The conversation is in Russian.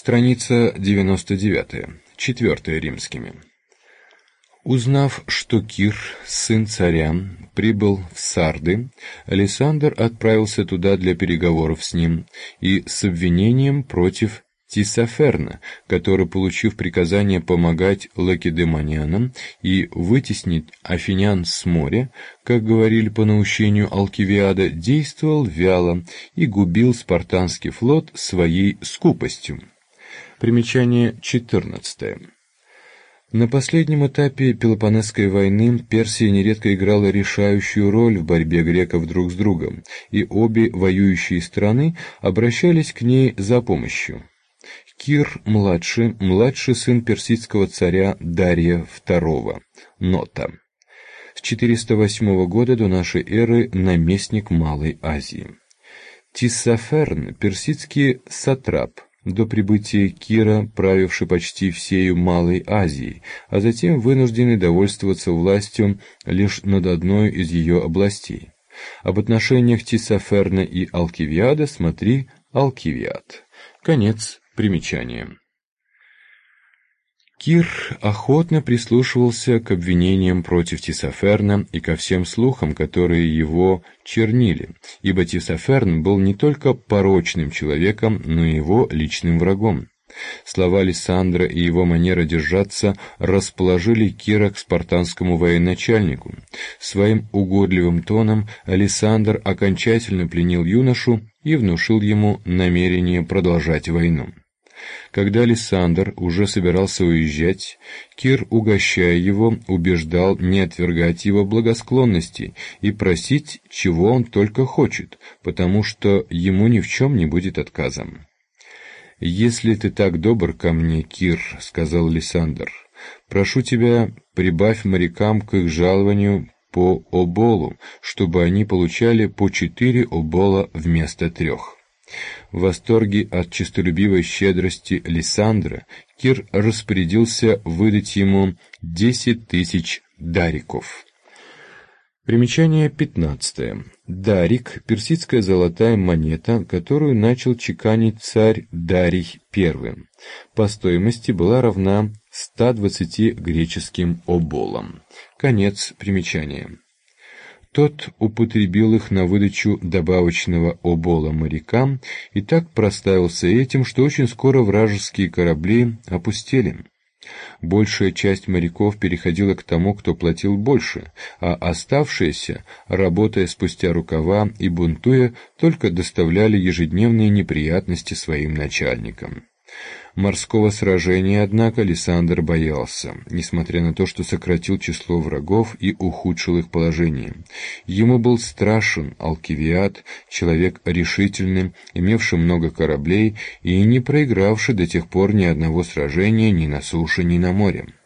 Страница 99, 4 римскими. Узнав, что Кир, сын царя, прибыл в Сарды, Александр отправился туда для переговоров с ним и с обвинением против Тисаферна, который, получив приказание помогать лакедемонянам и вытеснить афинян с моря, как говорили по наущению Алкивиада, действовал вяло и губил спартанский флот своей скупостью. Примечание 14. На последнем этапе Пелопоннесской войны Персия нередко играла решающую роль в борьбе греков друг с другом, и обе воюющие страны обращались к ней за помощью. Кир-младший, младший сын персидского царя Дария II, Нота. С 408 года до нашей эры наместник Малой Азии. Тиссаферн, персидский сатрап, до прибытия Кира, правивший почти всею Малой Азией, а затем вынужденный довольствоваться властью лишь над одной из ее областей. Об отношениях Тисаферна и Алкивиада смотри Алкивиад. Конец примечания. Кир охотно прислушивался к обвинениям против Тисаферна и ко всем слухам, которые его чернили, ибо Тисаферн был не только порочным человеком, но и его личным врагом. Слова Лисандра и его манера держаться расположили Кира к спартанскому военачальнику. Своим угодливым тоном Лисандр окончательно пленил юношу и внушил ему намерение продолжать войну. Когда Лисандр уже собирался уезжать, Кир, угощая его, убеждал не отвергать его благосклонности и просить, чего он только хочет, потому что ему ни в чем не будет отказа. «Если ты так добр ко мне, Кир, — сказал Лисандр, — прошу тебя, прибавь морякам к их жалованию по оболу, чтобы они получали по 4 обола вместо 3. В восторге от честолюбивой щедрости Лисандра Кир распорядился выдать ему 10 000 дариков. Примечание 15. Дарик – персидская золотая монета, которую начал чеканить царь Дарий I. По стоимости была равна 120 греческим оболам. Конец примечания. Тот употребил их на выдачу добавочного обола морякам и так прославился этим, что очень скоро вражеские корабли опустели. Большая часть моряков переходила к тому, кто платил больше, а оставшиеся, работая спустя рукава и бунтуя, только доставляли ежедневные неприятности своим начальникам. Морского сражения, однако, Лисандр боялся, несмотря на то, что сократил число врагов и ухудшил их положение. Ему был страшен Алкивиад, человек решительный, имевший много кораблей и не проигравший до тех пор ни одного сражения ни на суше, ни на море.